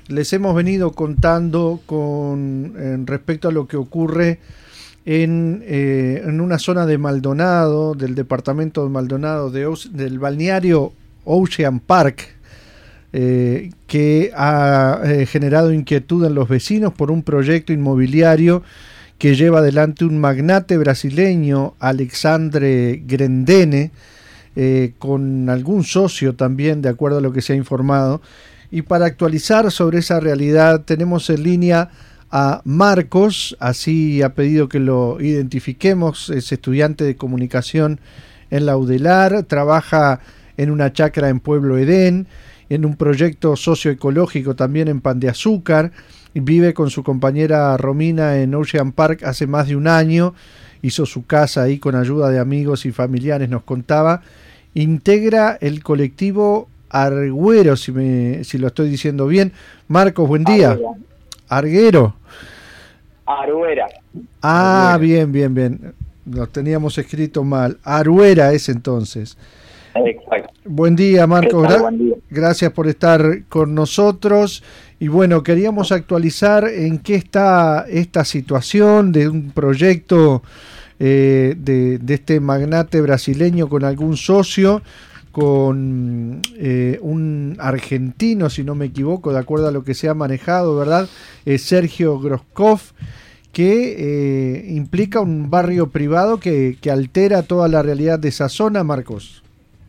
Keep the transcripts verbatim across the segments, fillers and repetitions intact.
les hemos venido contando con en respecto a lo que ocurre en, eh, en una zona de Maldonado, del departamento de Maldonado, de, del balneario Ocean Park, eh, que ha eh, generado inquietud en los vecinos por un proyecto inmobiliario que lleva adelante un magnate brasileño, Alexandre Grendene, eh, con algún socio también, de acuerdo a lo que se ha informado. Y para actualizar sobre esa realidad tenemos en línea a Marcos, así ha pedido que lo identifiquemos, es estudiante de comunicación en la UDELAR, trabaja en una chacra en Pueblo Edén, en un proyecto socioecológico también en Pan de Azúcar, y vive con su compañera Romina en Ocean Park hace más de un año, hizo su casa ahí con ayuda de amigos y familiares, nos contaba, integra el colectivo Arguero, si, me, si lo estoy diciendo bien. Marcos, buen día. Arguera. Arguero. Aruera. Ah, Aruera. bien, bien, bien. Lo teníamos escrito mal. Aruera es entonces. Exacto. Buen día, Marcos. Gra Buen día. Gracias por estar con nosotros. Y bueno, queríamos actualizar en qué está esta situación de un proyecto eh, de, de este magnate brasileño con algún socio, con eh, un argentino, si no me equivoco, de acuerdo a lo que se ha manejado, ¿verdad? Eh, Sergio Groskov, que eh, implica un barrio privado que, que altera toda la realidad de esa zona, Marcos.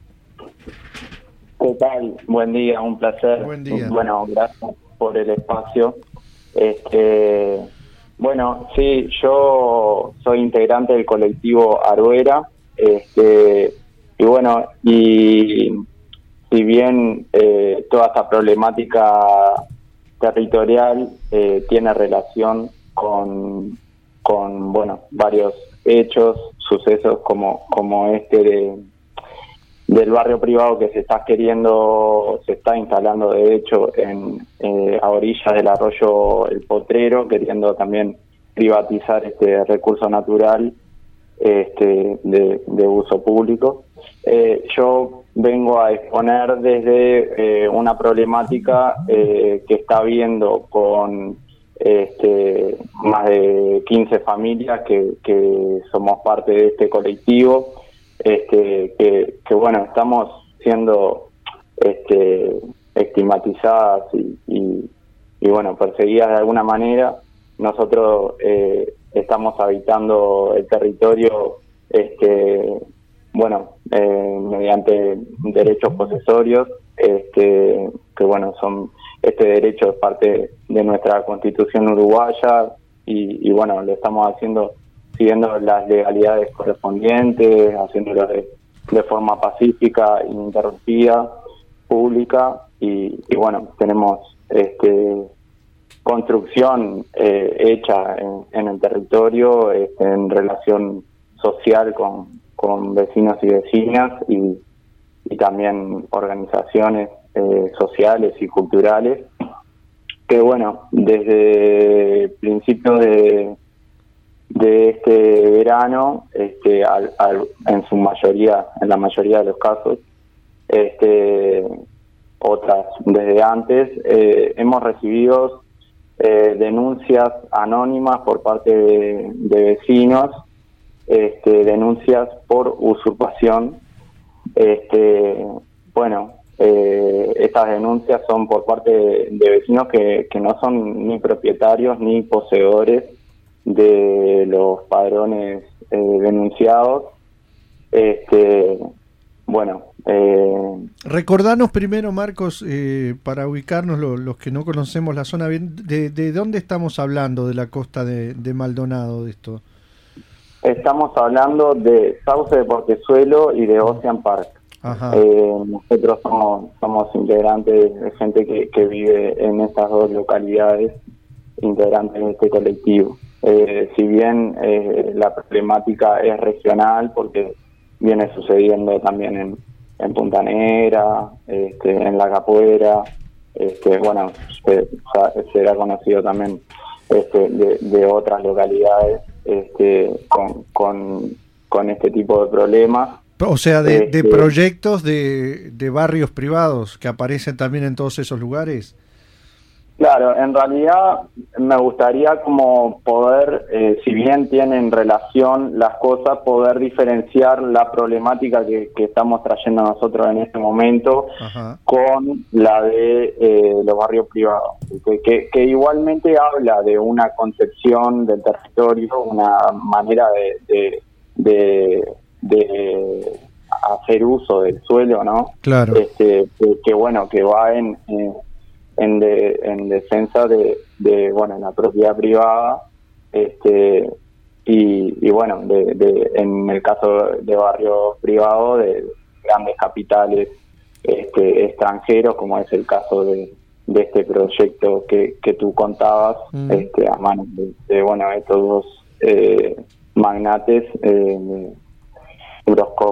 ¿Qué tal? Buen día, un placer. Buen día. Bueno, gracias por el espacio. Este, bueno, sí, yo soy integrante del colectivo Aruera, este, y bueno, y si bien eh, toda esta problemática territorial eh, tiene relación con, con, bueno, varios hechos, sucesos como, como este de del barrio privado que se está queriendo, se está instalando de hecho en eh, a orillas del arroyo El Potrero, queriendo también privatizar este recurso natural este de, de uso público. Eh, yo vengo a exponer desde eh, una problemática eh, que está habiendo con este más de quince familias que, que somos parte de este colectivo. Este, que, que bueno, estamos siendo este, estigmatizadas y, y, y bueno, perseguidas de alguna manera. Nosotros eh, estamos habitando el territorio este, bueno, eh, mediante derechos posesorios, este, que bueno, son este derecho es parte de nuestra Constitución uruguaya y, y bueno, lo estamos haciendo siguiendo las legalidades correspondientes, haciéndolo de, de forma pacífica, ininterrumpida, pública, y, y bueno, tenemos este construcción eh, hecha en, en el territorio, este, en relación social con, con vecinos y vecinas, y, y también organizaciones eh, sociales y culturales, que bueno, desde principios de de este verano, este, al, al, en su mayoría, en la mayoría de los casos, este, otras desde antes, eh, hemos recibido eh, denuncias anónimas por parte de, de vecinos, este, denuncias por usurpación. Este, bueno, eh, estas denuncias son por parte de, de vecinos que, que no son ni propietarios ni poseedores de los padrones eh, denunciados. Este, bueno, eh, recordanos primero, Marcos, eh, para ubicarnos lo, los que no conocemos la zona bien, de, de dónde estamos hablando de la costa de, de Maldonado de esto. Estamos hablando de Sauce de Portezuelo y de Ocean Park. Ajá. Eh, nosotros somos, somos integrantes de gente que, que vive en estas dos localidades, integrantes de este colectivo. Eh, si bien eh, la problemática es regional, porque viene sucediendo también en, en Punta Negra, este, en La Capuera, este, bueno, se, será conocido también este, de, de otras localidades este, con, con, con este tipo de problemas. O sea, de, este, de proyectos de, de barrios privados que aparecen también en todos esos lugares. Claro, en realidad me gustaría como poder, eh, si bien tienen relación las cosas, poder diferenciar la problemática que, que estamos trayendo nosotros en este momento Ajá. con la de eh, los barrios privados, que, que, que igualmente habla de una concepción del territorio, una manera de, de, de, de hacer uso del suelo, ¿no? Claro. Este, que, que bueno, que va en... en En, de, en defensa de, de bueno la propiedad privada, este y, y bueno de, de en el caso de barrios privados de grandes capitales este extranjeros, como es el caso de, de este proyecto que, que tú contabas, mm. este a manos de, de bueno estos dos eh, magnates, eh, Groskopf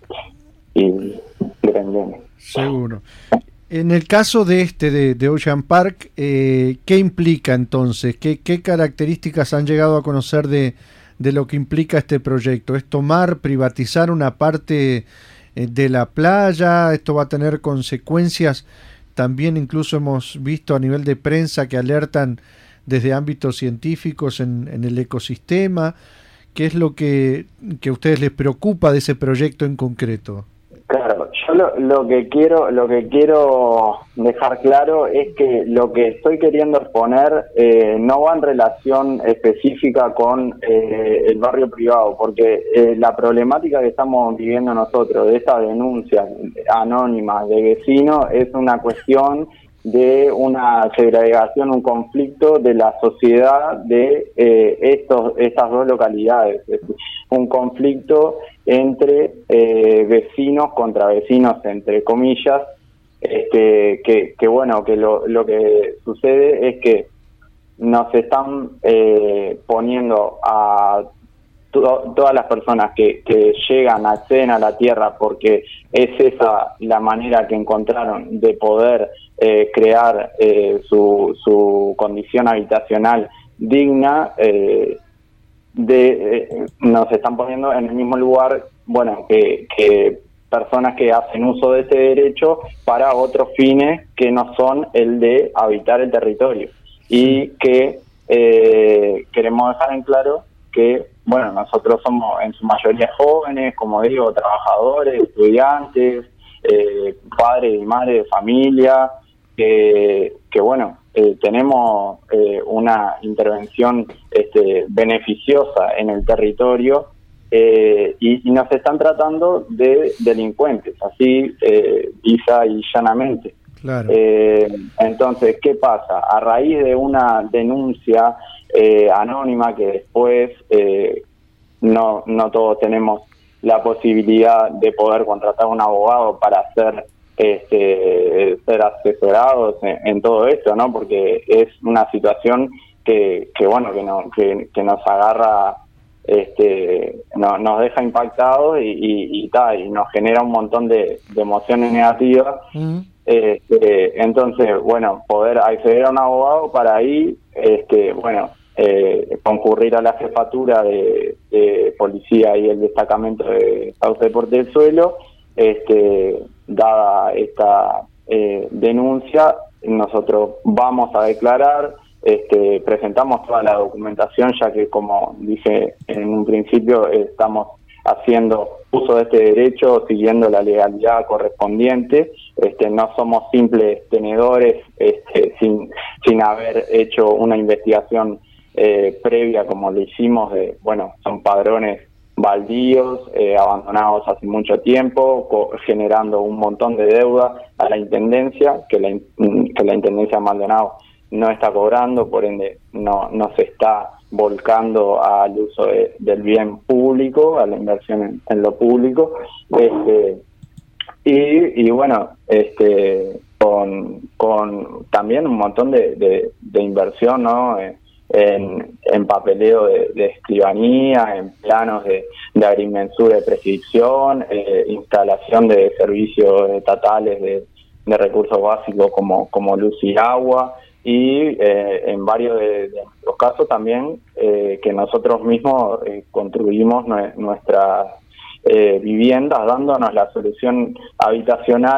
y Grendene. Seguro. En el caso de este, de, de Ocean Park, eh, ¿qué implica entonces? ¿Qué, qué características han llegado a conocer de, de lo que implica este proyecto? ¿Es tomar, privatizar una parte eh, de la playa? ¿Esto va a tener consecuencias? También incluso hemos visto a nivel de prensa que alertan desde ámbitos científicos en, en el ecosistema. ¿Qué es lo que, que a ustedes les preocupa de ese proyecto en concreto? Claro, yo lo, lo que quiero lo que quiero dejar claro es que lo que estoy queriendo exponer eh, no va en relación específica con eh, el barrio privado, porque eh, la problemática que estamos viviendo nosotros de esta denuncia anónima de vecinos es una cuestión de una segregación, un conflicto de la sociedad de eh, estos estas dos localidades, un conflicto entre eh, vecinos contra vecinos, entre comillas, este, que, que bueno, que lo, lo que sucede es que nos están eh, poniendo a to- todas las personas que, que llegan, acceden a la tierra, porque es esa la manera que encontraron de poder eh, crear eh, su, su condición habitacional digna, eh, de eh, nos están poniendo en el mismo lugar, bueno, que, que personas que hacen uso de ese derecho para otros fines que no son el de habitar el territorio. Y que eh, queremos dejar en claro que, bueno, nosotros somos en su mayoría jóvenes, como digo, trabajadores, estudiantes, eh, padres y madres de familia, que, que bueno, eh, tenemos eh, una intervención este, beneficiosa en el territorio, eh, y, y nos están tratando de delincuentes, así eh, lisa y llanamente. Claro. Eh, entonces, ¿qué pasa? A raíz de una denuncia eh, anónima que después eh, no, no todos tenemos la posibilidad de poder contratar a un abogado para hacer este, ser asesorados en, en todo esto, ¿no? Porque es una situación que, que bueno, que, no, que, que nos agarra, este, no, nos deja impactados y, y, y, ta, y nos genera un montón de, de emociones negativas. Mm. Este, entonces, bueno, poder acceder a un abogado para ahí, este, bueno, eh, concurrir a la jefatura de, de policía y el destacamento de Sauce Deporte del Suelo, este, dada esta eh, denuncia, nosotros vamos a declarar, este, presentamos toda la documentación, ya que, como dije en un principio, estamos haciendo uso de este derecho, siguiendo la legalidad correspondiente. Este, no somos simples tenedores, este, sin, sin haber hecho una investigación eh, previa como lo hicimos, de, bueno, son padrones baldíos, eh, abandonados hace mucho tiempo, co- generando un montón de deuda a la Intendencia, que la, que la Intendencia de Maldonado no está cobrando, por ende no, no se está volcando al uso de, del bien público, a la inversión en, en lo público, este, y, y bueno, este, con, con también un montón de, de, de inversión, ¿no? En, en papeleo de, de escribanía, en planos de, de agrimensura de prescripción, eh, instalación de servicios estatales de, de recursos básicos como, como luz y agua, y eh, en varios de, de nuestros casos también eh, que nosotros mismos eh, construimos nue- nuestras eh, viviendas, dándonos la solución habitacional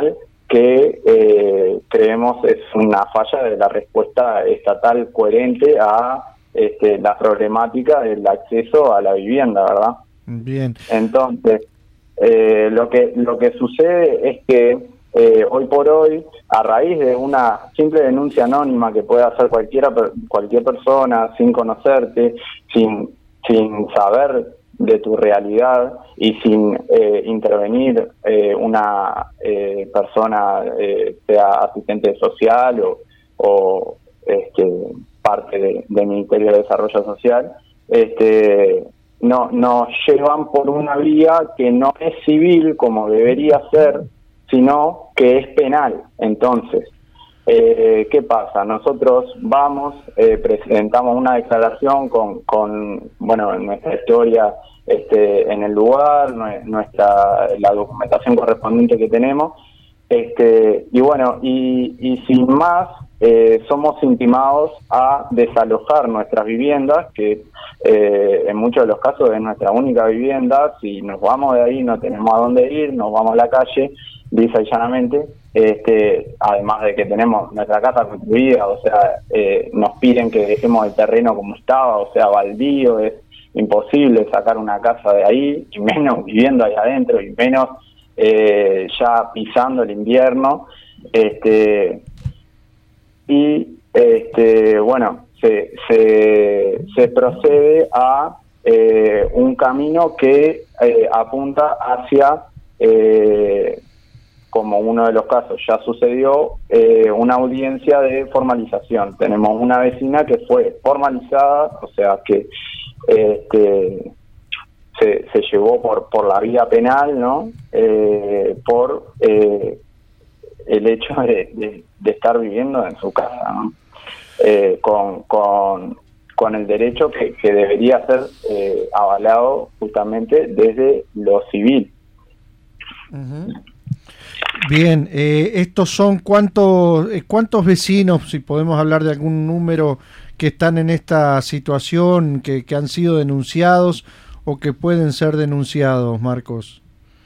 que eh, creemos es una falla de la respuesta estatal coherente a este, la problemática del acceso a la vivienda, ¿verdad? Bien. Entonces, eh, lo que lo que sucede es que eh, hoy por hoy, a raíz de una simple denuncia anónima que puede hacer cualquiera cualquier persona sin conocerte, sin sin saber de tu realidad y sin eh, intervenir eh, una eh, persona, eh, sea asistente social o, o este, parte de, del Ministerio de Desarrollo Social, este, no nos llevan por una vía que no es civil como debería ser, sino que es penal. Entonces, Eh, ¿qué pasa? Nosotros vamos, eh, presentamos una declaración con, con, bueno, nuestra historia este, en el lugar, nuestra la documentación correspondiente que tenemos, este, y bueno, y, y sin más, eh, somos intimados a desalojar nuestras viviendas, que eh, en muchos de los casos es nuestra única vivienda. Si nos vamos de ahí no tenemos a dónde ir, nos vamos a la calle, lisa y llanamente. Este, además de que tenemos nuestra casa construida, o sea, eh, nos piden que dejemos el terreno como estaba, o sea, baldío, es imposible sacar una casa de ahí, y menos viviendo ahí adentro, y menos eh, ya pisando el invierno. Este, y este, bueno, se, se, se procede a eh, un camino que eh, apunta hacia eh, como uno de los casos ya sucedió, eh, una audiencia de formalización. Tenemos una vecina que fue formalizada, o sea que este, se, se llevó por, por la vía penal, ¿no? Eh, por eh, el hecho de, de, de estar viviendo en su casa, ¿no? Eh, con, con, con el derecho que, que debería ser eh, avalado justamente desde lo civil. Uh-huh. Bien, eh, estos son cuántos, eh, cuántos vecinos, si podemos hablar de algún número, que están en esta situación, que, que han sido denunciados o que pueden ser denunciados, Marcos.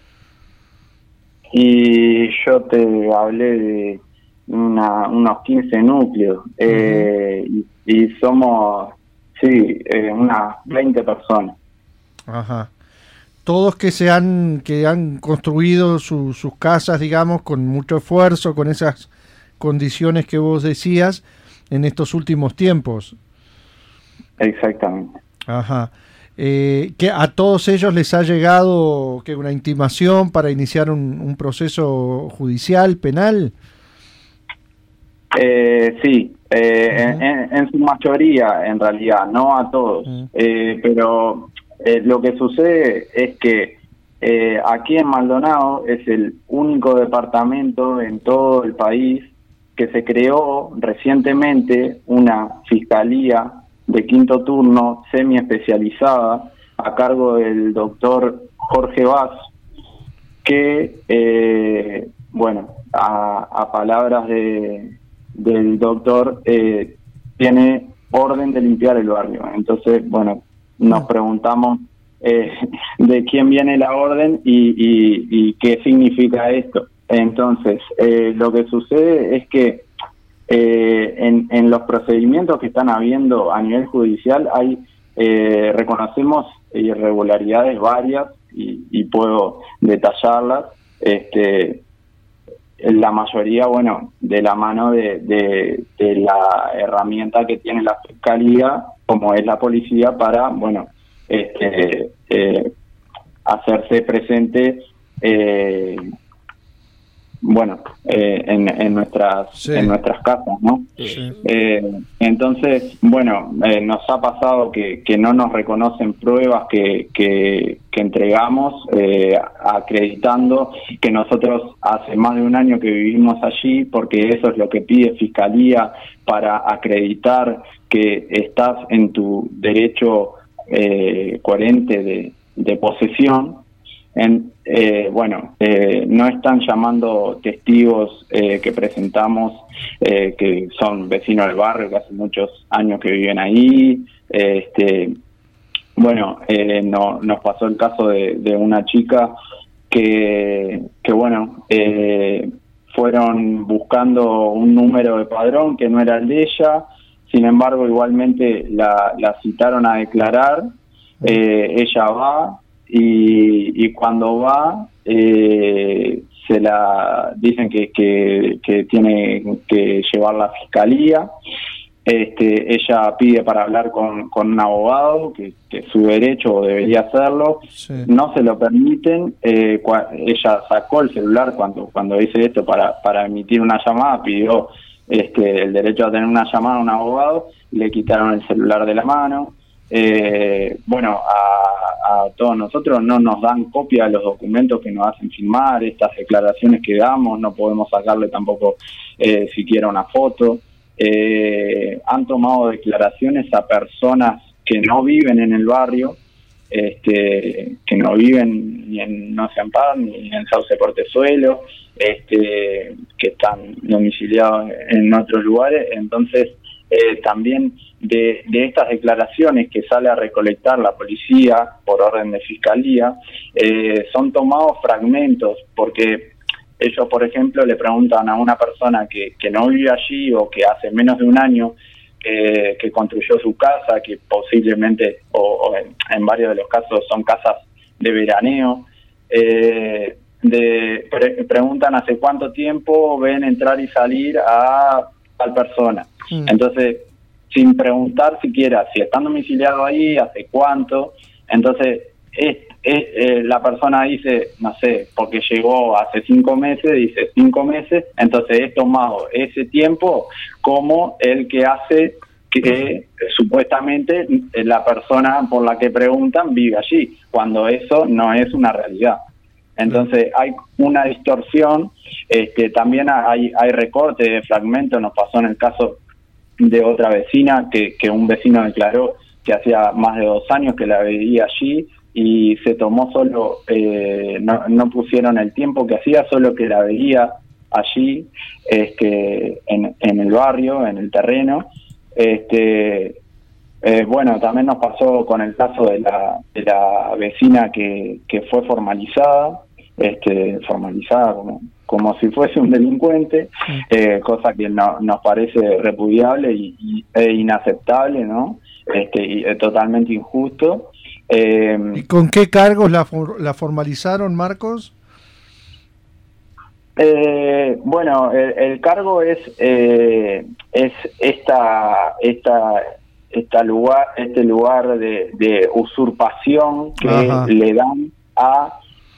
Y yo te hablé de una, unos quince núcleos, uh-huh. eh, y, y somos, sí, eh, unas veinte personas. Ajá. Todos que se han que han construido su, sus casas, digamos, con mucho esfuerzo, con esas condiciones que vos decías en estos últimos tiempos. Exactamente. Ajá. Eh, que a todos ellos les ha llegado que una intimación para iniciar un, un proceso judicial, penal. Eh, sí, eh, uh-huh. en, en su mayoría, en realidad, no a todos, uh-huh. eh, pero Eh, lo que sucede es que eh, aquí en Maldonado es el único departamento en todo el país que se creó recientemente una fiscalía de quinto turno semi-especializada a cargo del doctor Jorge Vaz, que, eh, bueno, a, a palabras de, del doctor, eh, tiene orden de limpiar el barrio. Entonces, bueno, nos preguntamos eh, de quién viene la orden y, y, y qué significa esto. Entonces, eh, lo que sucede es que eh, en, en los procedimientos que están habiendo a nivel judicial hay, eh, reconocemos irregularidades varias y, y puedo detallarlas. Este, la mayoría, bueno, de la mano de, de, de la herramienta que tiene la Fiscalía, como es la policía, para, bueno, este, eh, hacerse presente, eh, bueno, eh, en, en nuestras sí. en nuestras casas, ¿no? Sí. Eh, entonces, bueno, eh, nos ha pasado que, que no nos reconocen pruebas que, que, que entregamos, eh, acreditando que nosotros hace más de un año que vivimos allí, porque eso es lo que pide Fiscalía para acreditar que estás en tu derecho eh, coherente de, de posesión. En, eh, bueno, eh, no están llamando testigos eh, que presentamos, eh, que son vecinos del barrio, que hace muchos años que viven ahí. Eh, este, bueno, eh, no, nos pasó el caso de, de una chica que, que bueno, eh, fueron buscando un número de padrón que no era el de ella. Sin embargo, igualmente la, la citaron a declarar. Eh, ella va y, y cuando va eh, se la dicen que, que, que tiene que llevar la fiscalía. Este, ella pide para hablar con, con un abogado, que, que es su derecho o debería hacerlo. Sí. No se lo permiten. Eh, cua, ella sacó el celular cuando cuando dice esto para, para emitir una llamada, pidió este, el derecho a tener una llamada a un abogado, le quitaron el celular de la mano. Eh, bueno, a, a todos nosotros no nos dan copia de los documentos que nos hacen firmar, estas declaraciones que damos, no podemos sacarle tampoco eh, siquiera una foto. Eh, han tomado declaraciones a personas que no viven en el barrio, este, que no viven ni en No Se Amparo ni en Sauce Portezuelo, este, que están domiciliados en otros lugares. Entonces eh, también de, de estas declaraciones que sale a recolectar la policía por orden de fiscalía, eh, son tomados fragmentos, porque ellos, por ejemplo, le preguntan a una persona que, que no vive allí o que hace menos de un año eh, que construyó su casa, que posiblemente, o, o en, en varios de los casos son casas de veraneo, eh, de, pre, preguntan hace cuánto tiempo ven entrar y salir a tal persona. Mm. Entonces, sin preguntar siquiera si están domiciliados ahí, hace cuánto, entonces es, es, eh, la persona dice, no sé, porque llegó hace cinco meses, dice cinco meses, entonces es tomado ese tiempo como el que hace que eh, supuestamente la persona por la que preguntan vive allí, cuando eso no es una realidad. Entonces hay una distorsión, este, también hay, hay recorte de fragmentos. Nos pasó en el caso de otra vecina que, que un vecino declaró que hacía más de dos años que la veía allí y se tomó solo, eh, no, no pusieron el tiempo que hacía, solo que la veía allí, este, en, en el barrio, en el terreno. Este, eh, bueno, también nos pasó con el caso de la, de la vecina que, que fue formalizada, este, formalizada como, como si fuese un delincuente, eh, cosa que no, nos parece repudiable y, y, e inaceptable, ¿no? Este, y es totalmente injusto. Eh, ¿Y con qué cargos la, la formalizaron, Marcos? Eh, bueno, el, el cargo es eh, es esta esta esta lugar este lugar de, de usurpación que Ajá. le dan a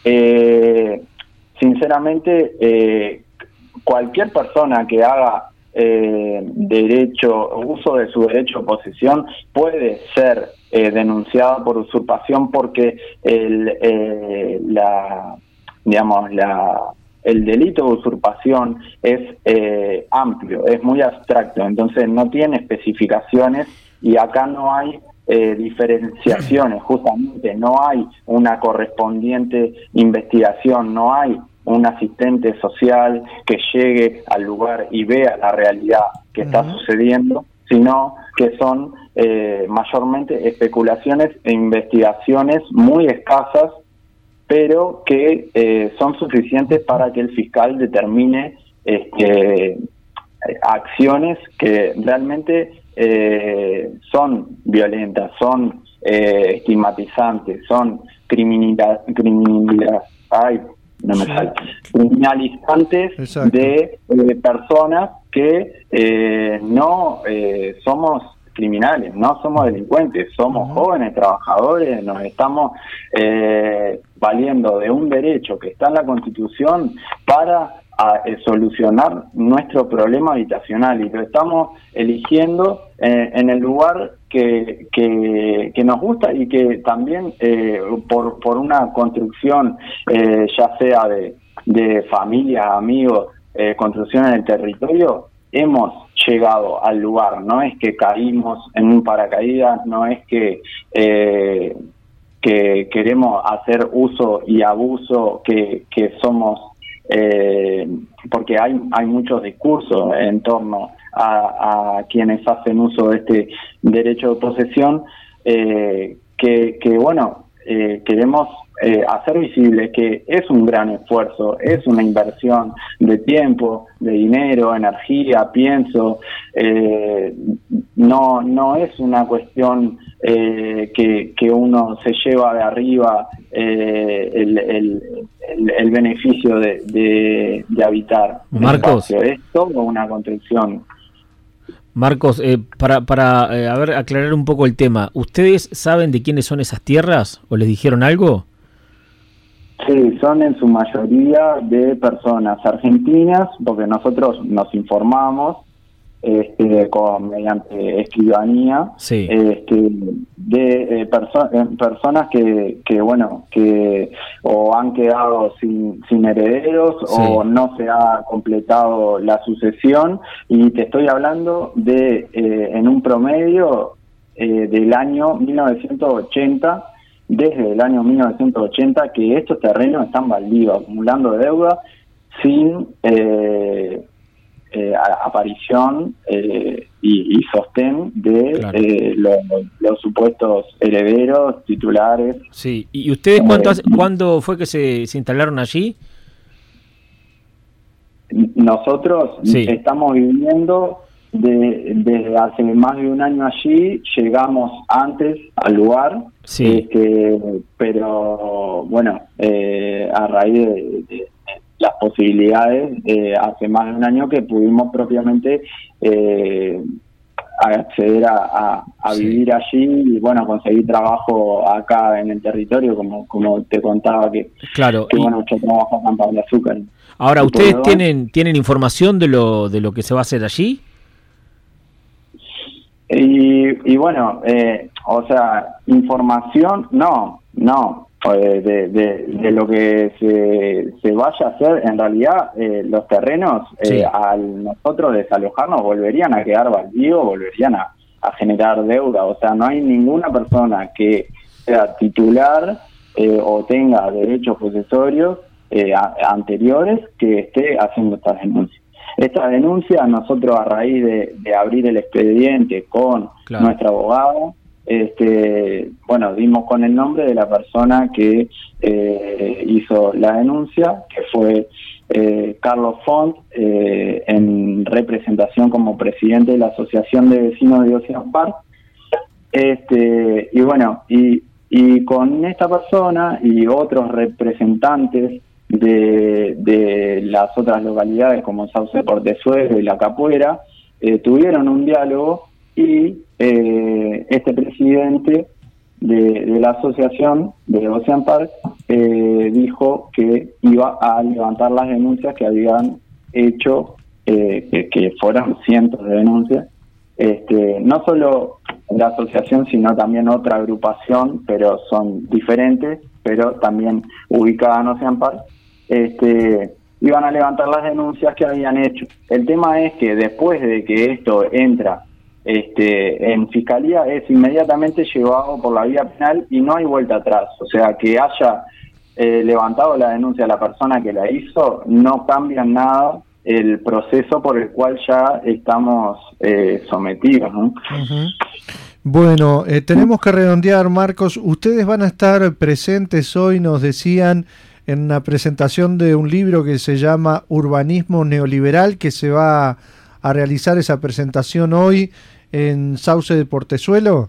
eh, sinceramente eh, cualquier persona que haga eh, derecho uso de su derecho de posesión puede ser eh, denunciada por usurpación, porque el eh, la digamos la el delito de usurpación es eh, amplio, es muy abstracto, entonces no tiene especificaciones y acá no hay eh, diferenciaciones, justamente no hay una correspondiente investigación, no hay un asistente social que llegue al lugar y vea la realidad que está uh-huh. sucediendo, sino que son eh, mayormente especulaciones e investigaciones muy escasas, pero que eh, son suficientes para que el fiscal determine este, acciones que realmente eh, son violentas, son eh, estigmatizantes, son criminal, criminal, ay, no me sale, criminalizantes Exacto. de eh, personas que eh, no eh, somos criminales, no somos delincuentes, somos uh-huh. jóvenes trabajadores, nos estamos eh, valiendo de un derecho que está en la Constitución para a, eh, solucionar nuestro problema habitacional, y lo estamos eligiendo eh, en el lugar que, que, que nos gusta y que también eh, por, por una construcción eh, ya sea de, de familia, amigos, eh, construcción en el territorio, hemos llegado al lugar, no es que caímos en un paracaídas, no es que eh, que queremos hacer uso y abuso, que, que somos, eh, porque hay hay muchos discursos en torno a, a quienes hacen uso de este derecho de posesión, eh, que, que bueno, eh, queremos eh, hacer visible que es un gran esfuerzo, es una inversión de tiempo, de dinero, energía, pienso, eh, no, no es una cuestión eh, que, que uno se lleva de arriba eh, el, el, el, el beneficio de, de, de habitar. Marcos, espacio. Es todo una construcción. Marcos, eh, para, para eh, a ver, aclarar un poco el tema, ¿ustedes saben de quiénes son esas tierras o les dijeron algo? Sí, son en su mayoría de personas argentinas, porque nosotros nos informamos este, con mediante escribanía, sí. este, de eh, perso eh, personas que, que bueno que o han quedado sin, sin herederos, sí, o no se ha completado la sucesión, y te estoy hablando de eh, en un promedio eh, del año mil novecientos ochenta, desde el año mil novecientos ochenta que estos terrenos están baldíos, acumulando deuda sin eh, Eh, aparición eh, y, y sostén de claro. eh, los, los supuestos herederos titulares. Sí, ¿y ustedes cuánto hace, cuándo fue que se, se instalaron allí? Nosotros sí. estamos viviendo de, desde hace más de un año allí, llegamos antes al lugar, sí. este, pero bueno, eh, a raíz de, de las posibilidades, eh, hace más de un año que pudimos propiamente eh, acceder a, a, a sí. vivir allí y bueno, conseguir trabajo acá en el territorio, como como te contaba que, claro, que y... bueno, yo trabajo acá en Pablo Azúcar. Ahora, ¿ustedes tienen tienen información de lo de lo que se va a hacer allí? Y, y bueno, eh, o sea, información, no, no. De, de, de lo que se, se vaya a hacer, en realidad eh, los terrenos sí. eh, al nosotros desalojarnos volverían a quedar baldíos, volverían a, a generar deuda, o sea, no hay ninguna persona que sea titular eh, o tenga derechos posesorios eh, a, anteriores que esté haciendo estas denuncias. Esta denuncia nosotros, a raíz de, de abrir el expediente con claro. nuestra abogada, Este, bueno, dimos con el nombre de la persona que eh, hizo la denuncia, que fue eh, Carlos Font, eh, en representación como presidente de la Asociación de Vecinos de Ocean Park. Este, y bueno, y, y con esta persona y otros representantes de, de las otras localidades como Sauce Portezuelo y La Capuera, eh, tuvieron un diálogo y eh, este presidente de, de la asociación de Ocean Park eh, dijo que iba a levantar las denuncias que habían hecho, eh, que, que fueron cientos de denuncias, este, no solo la asociación sino también otra agrupación, pero son diferentes, pero también ubicada en Ocean Park, este, iban a levantar las denuncias que habían hecho. El tema es que después de que esto entra Este, en fiscalía es inmediatamente llevado por la vía penal y no hay vuelta atrás, o sea, que haya eh, levantado la denuncia a la persona que la hizo, no cambia nada el proceso por el cual ya estamos eh, sometidos, ¿no? Uh-huh. Bueno, eh, tenemos que redondear, Marcos. Ustedes van a estar presentes hoy, nos decían, en la presentación de un libro que se llama Urbanismo Neoliberal, que se va a realizar esa presentación hoy en Sauce de Portezuelo.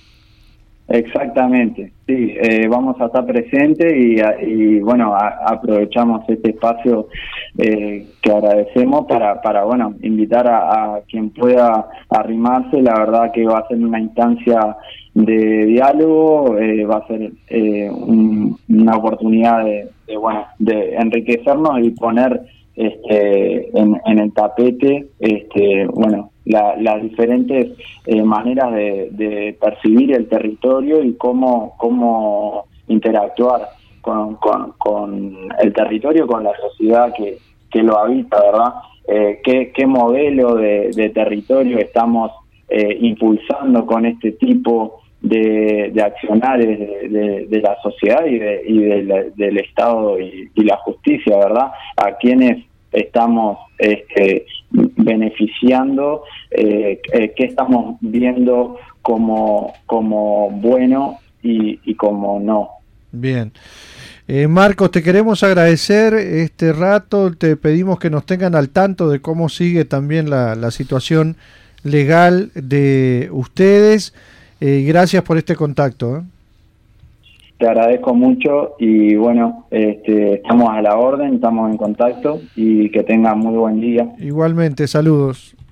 Exactamente, sí, eh, vamos a estar presentes y, y bueno, a, aprovechamos este espacio eh, que agradecemos para, para bueno, invitar a, a quien pueda arrimarse. La verdad que va a ser una instancia de diálogo, eh, va a ser eh, un, una oportunidad de, de, bueno, de enriquecernos y poner este en, en el tapete este bueno la, las diferentes eh, maneras de, de percibir el territorio y cómo cómo interactuar con, con, con el territorio, con la sociedad que, que lo habita, ¿verdad? Eh, qué, qué modelo de, de territorio estamos eh, impulsando con este tipo de, de accionarios de, de, de la sociedad y, de, y de la, del Estado y, y la justicia, ¿verdad? A quienes estamos este, beneficiando, eh, eh, qué estamos viendo como, como bueno y, y como no. Bien. Eh, Marcos, te queremos agradecer este rato, te pedimos que nos tengan al tanto de cómo sigue también la, la situación legal de ustedes. Eh, gracias por este contacto. ¿eh? Te agradezco mucho y bueno, este, estamos a la orden, estamos en contacto y que tengan muy buen día. Igualmente, saludos.